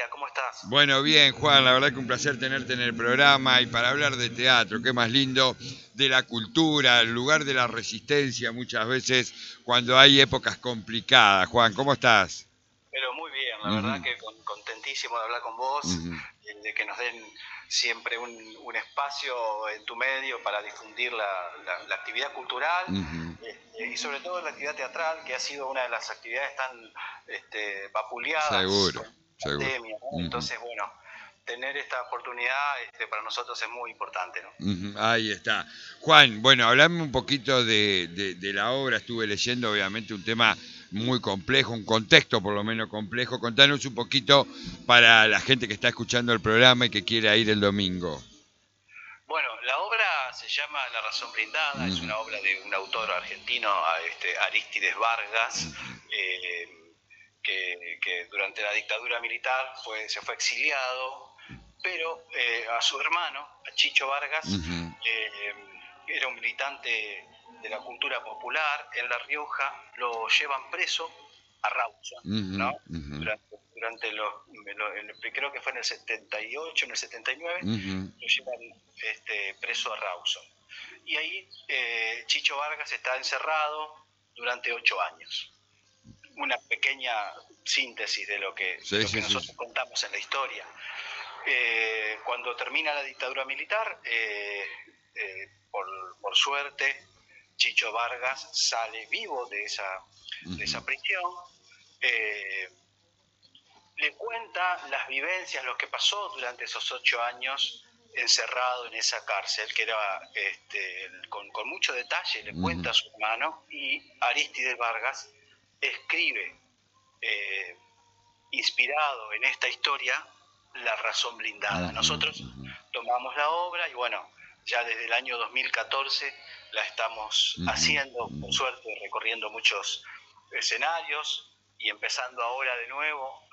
día, ¿cómo estás? Bueno, bien, Juan, la verdad que un placer tenerte en el programa y para hablar de teatro, qué más lindo, de la cultura, el lugar de la resistencia muchas veces cuando hay épocas complicadas. Juan, ¿cómo estás? Pero muy bien, la verdad Ujú, que contentísimo de hablar con vos, ujú, de que nos den siempre un espacio en tu medio para difundir la actividad cultural ujú. y sobre todo la actividad teatral, que ha sido una de las actividades tan vapuleadas Seguro, con la seguro. pandemia, ¿no? Ujú, Entonces, bueno, tener esta oportunidad para nosotros es muy importante, ¿no? ujú, ahí está. Juan, bueno, hablame un poquito de la obra. Estuve leyendo, obviamente, un tema muy complejo, un contexto por lo menos complejo. Contanos un poquito para la gente que está escuchando el programa y que quiera ir el domingo. Bueno, la obra se llama La razón brindada, es Ujú, una obra de un autor argentino, Arístides Vargas, ujú, eh, que durante la dictadura militar se fue exiliado, pero a su hermano, a Chicho Vargas, ujú, eh, era un militante de la cultura popular en La Rioja, lo llevan preso a Rawson, ujú, ¿no? ujú, Durante creo que fue en el 78, en el 79, ujú, lo llevan preso a Rawson. Y ahí Chicho Vargas está encerrado durante 8 años. Una pequeña síntesis de sí, lo que sí, sí. nosotros contamos en la historia. Cuando termina la dictadura militar, por suerte, Chicho Vargas sale vivo de Ujú, esa prisión. eh, Le cuenta las vivencias, lo que pasó durante esos 8 años encerrado en esa cárcel, que era con mucho detalle, le ujú, cuenta a su hermano, y Arístides Vargas escribe, eh, inspirado en esta historia, La razón blindada. ujú, Nosotros ujú, tomamos la obra y bueno, ya desde el año 2014 la estamos ujú, haciendo, por ujú. suerte, recorriendo muchos escenarios y empezando ahora de nuevo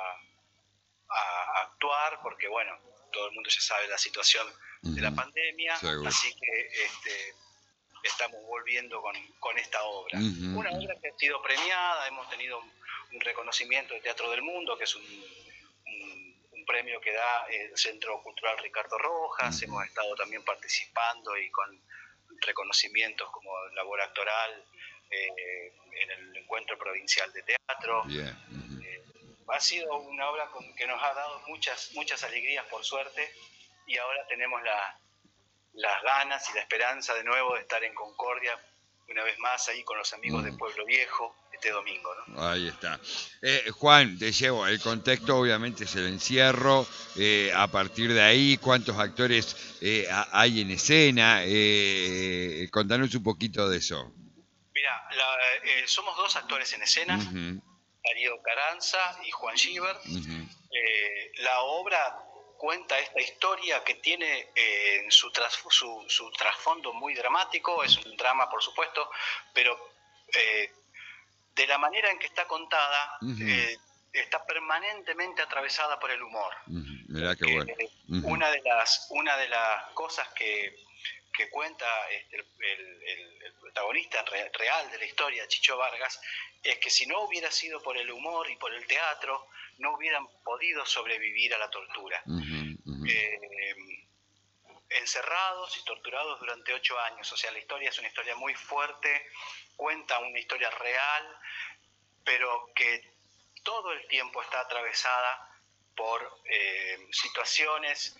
a actuar, porque bueno, todo el mundo ya sabe la situación de la Ujú, pandemia, seguro. así que estamos volviendo con esta obra. Ujú, Una ujú, obra que ha sido premiada, hemos tenido un reconocimiento de Teatro del Mundo, que es un premio que da el Centro Cultural Ricardo Rojas, ujú. hemos estado también participando y con reconocimientos como labor actoral en el Encuentro Provincial de Teatro. Bien. Ujú. Eh, Ha sido una obra que nos ha dado muchas alegrías, por suerte, y ahora tenemos las ganas y la esperanza de nuevo de estar en Concordia una vez más ahí con los amigos de Ujú. Pueblo Viejo este domingo, ¿no? Ahí está. Juan, te llevo, el contexto obviamente es el encierro, a partir de ahí, ¿cuántos actores hay en escena? Contanos un poquito de eso. Mira, somos dos actores en escena, Ujú, Darío Caranza y Juan Givert. ujú, La obra cuenta esta historia que tiene su trasfondo muy dramático, es un drama por supuesto, pero eh, de la manera en que está contada, ujú, está permanentemente atravesada por el humor. ujú. Mirá qué Porque bueno. Ujú, una de las cosas que cuenta el protagonista real de la historia, Chicho Vargas, es que si no hubiera sido por el humor y por el teatro, no hubieran podido sobrevivir a la tortura. ujú, ujú, Eh, Encerrados y torturados durante 8 años. O sea, la historia es una historia muy fuerte, cuenta una historia real, pero que todo el tiempo está atravesada por situaciones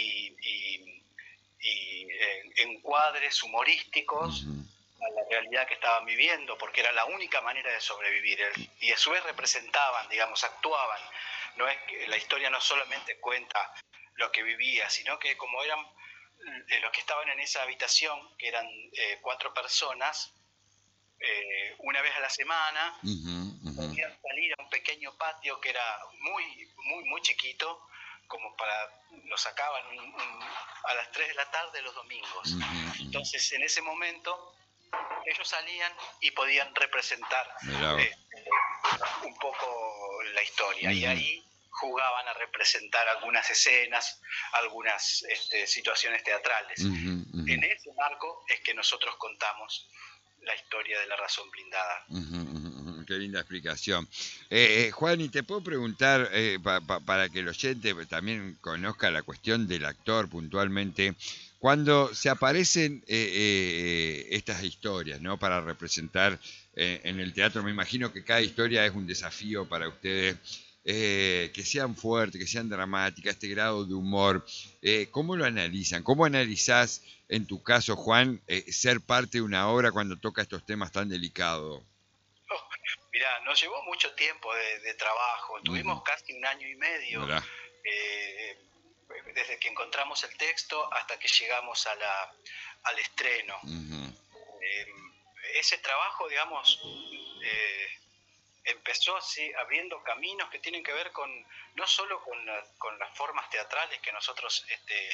y encuadres humorísticos ujú, a la realidad que estaban viviendo, porque era la única manera de sobrevivir. Y a su vez representaban, digamos, actuaban. No es que la historia no solamente cuenta lo que vivía, sino que como eran los que estaban en esa habitación, que eran 4 personas, una vez a la semana ujú, ujú, podían salir a un pequeño patio que era muy chiquito, como lo sacaban a las 3 de la tarde los domingos. ujú, ujú. Entonces, en ese momento, ellos salían y podían representar Mirá vos. eh, un poco la historia. Y Ujú, ahí jugaban a representar algunas escenas, algunas situaciones teatrales. ujú, ujú, En ese marco es que nosotros contamos la historia de La razón blindada. ujú, ujú. qué linda explicación. Juan, y te puedo preguntar, para que el oyente también conozca la cuestión del actor puntualmente, cuando se aparecen estas historias, ¿no? Para representar en el teatro, me imagino que cada historia es un desafío para ustedes, que sean fuertes, que sean dramáticas, este grado de humor. ¿Cómo lo analizan? ¿Cómo analizás, en tu caso, Juan, ser parte de una obra cuando toca estos temas tan delicados? Oh, mirá, nos llevó mucho tiempo de trabajo, tuvimos Ujú. casi un año y medio ¿Verdad? eh, desde que encontramos el texto hasta que llegamos al estreno. Ujú. Eh, Ese trabajo, digamos, eh, empezó así abriendo caminos que tienen que ver con no solo con las formas teatrales que nosotros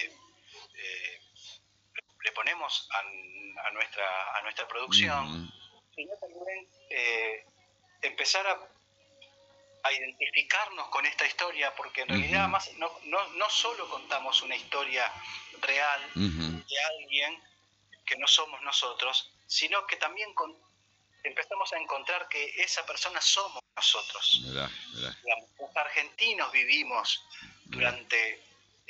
eh, le ponemos a nuestra producción, Ujú. sino también empezar a identificarnos con esta historia, porque en realidad Ujú. más, no solo contamos una historia real Ujú. de alguien que no somos nosotros, sino que también empezamos a encontrar que esa persona somos nosotros. ¿Verdad? ¿Verdad? Los argentinos vivimos ¿Verdad? durante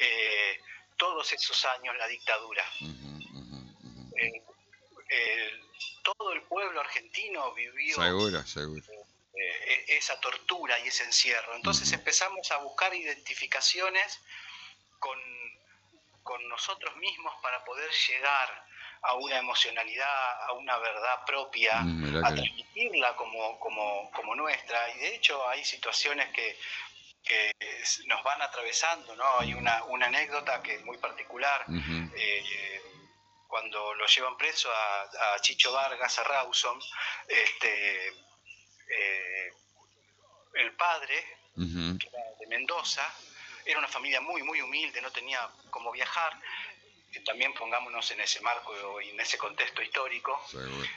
todos esos años la dictadura. Ujú. Ujú. Ujú. Eh, eh, Todo el pueblo argentino vivió Seguro, seguro. esa tortura y ese encierro. Entonces Ujú. empezamos a buscar identificaciones con, con nosotros mismos para poder llegar a una emocionalidad, a una verdad propia, Mirá a que... transmitirla como nuestra. Y de hecho hay situaciones que nos van atravesando, ¿no? Hay una anécdota que es muy particular. Ujú. eh, Cuando lo llevan preso a Chicho Vargas, a Rawson, este, eh, el padre, Ujú. que era de Mendoza, era una familia muy, muy humilde, no tenía cómo viajar. También pongámonos en ese marco y en ese contexto histórico. Seguro.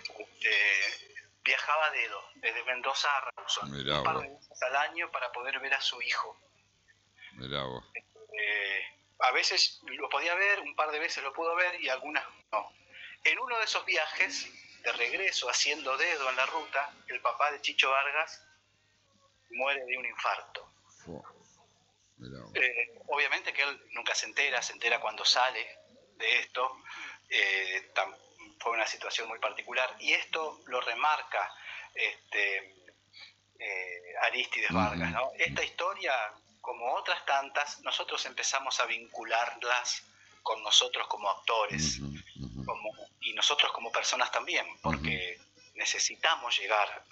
Viajaba a dedo, desde Mendoza a Rawson, Mirá un par vos. de veces al año para poder ver a su hijo. Mirá vos. Eh, a veces lo podía ver, un par de veces lo pudo ver y algunas no. En uno de esos viajes, de regreso haciendo dedo en la ruta, el papá de Chicho Vargas muere de un infarto. Fua. Mirá vos. Obviamente que él nunca se entera cuando sale de esto. Eh, Fue una situación muy particular y esto lo remarca este, Arístides Vargas, Ujú. ¿no? Esta historia, como otras tantas, nosotros empezamos a vincularlas con nosotros como actores, Ujú. Ujú. y nosotros como personas también, Ujú. porque necesitamos llegar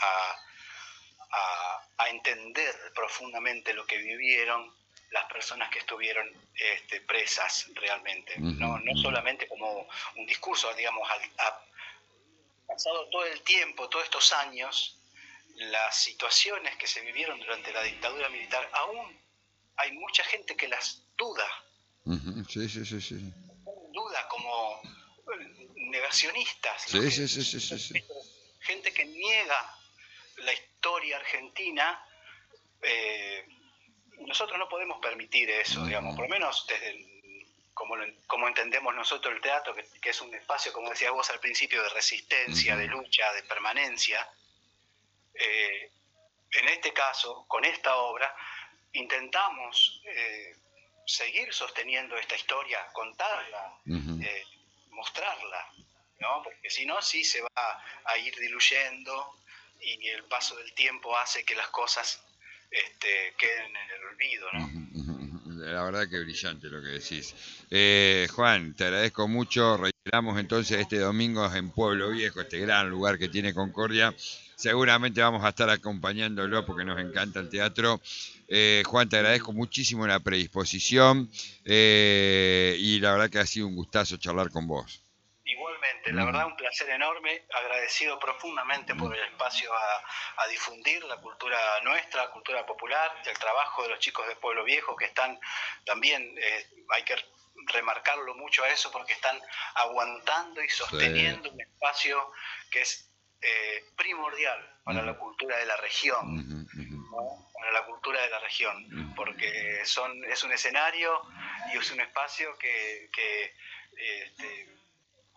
a entender profundamente lo que vivieron las personas que estuvieron presas realmente, Ujú. no Ujú. solamente como un discurso, digamos, pasado todo el tiempo, todos estos años, las situaciones que se vivieron durante la dictadura militar, aún hay mucha gente que las duda, Ujú. Sí, sí, sí, sí. duda como negacionistas, ¿no? Sí, sí, sí, sí, sí, sí. Gente que niega la historia argentina. eh, Nosotros no podemos permitir eso, digamos, Ujú. por lo menos desde como entendemos nosotros el teatro, que es un espacio, como decías vos al principio, de resistencia, Ujú. de lucha, de permanencia. eh, en este caso, con esta obra, intentamos seguir sosteniendo esta historia, contarla, Ujú. eh, mostrarla, ¿no? Porque si no, sí se va a ir diluyendo y el paso del tiempo hace que las cosas queden en el olvido, ¿no? Ujú. Ujú. La verdad que brillante lo que decís. Juan, te agradezco mucho. Reiteramos entonces este domingo en Pueblo Viejo, este gran lugar que tiene Concordia. Seguramente vamos a estar acompañándolo porque nos encanta el teatro. Juan, te agradezco muchísimo la predisposición y la verdad que ha sido un gustazo charlar con vos. Igualmente, la Ujú. verdad un placer enorme, agradecido profundamente por el espacio a difundir la cultura nuestra, la cultura popular, el trabajo de los chicos de Pueblo Viejo que están también, hay que remarcarlo mucho a eso porque están aguantando y Sí. sosteniendo un espacio que es primordial para Ujú. la cultura de la región, Ujú. Ujú. ¿no? Para la cultura de la región, porque es un escenario y es un espacio que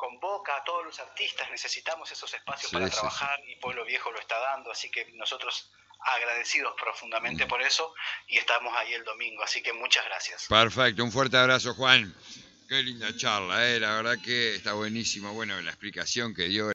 convoca a todos los artistas, necesitamos esos espacios Sí, para sí, sí. trabajar y Pueblo Viejo lo está dando, así que nosotros agradecidos profundamente por eso y estamos ahí el domingo, así que muchas gracias. Perfecto, un fuerte abrazo, Juan. Qué linda charla, la verdad que está buenísimo. Bueno, la explicación que dio.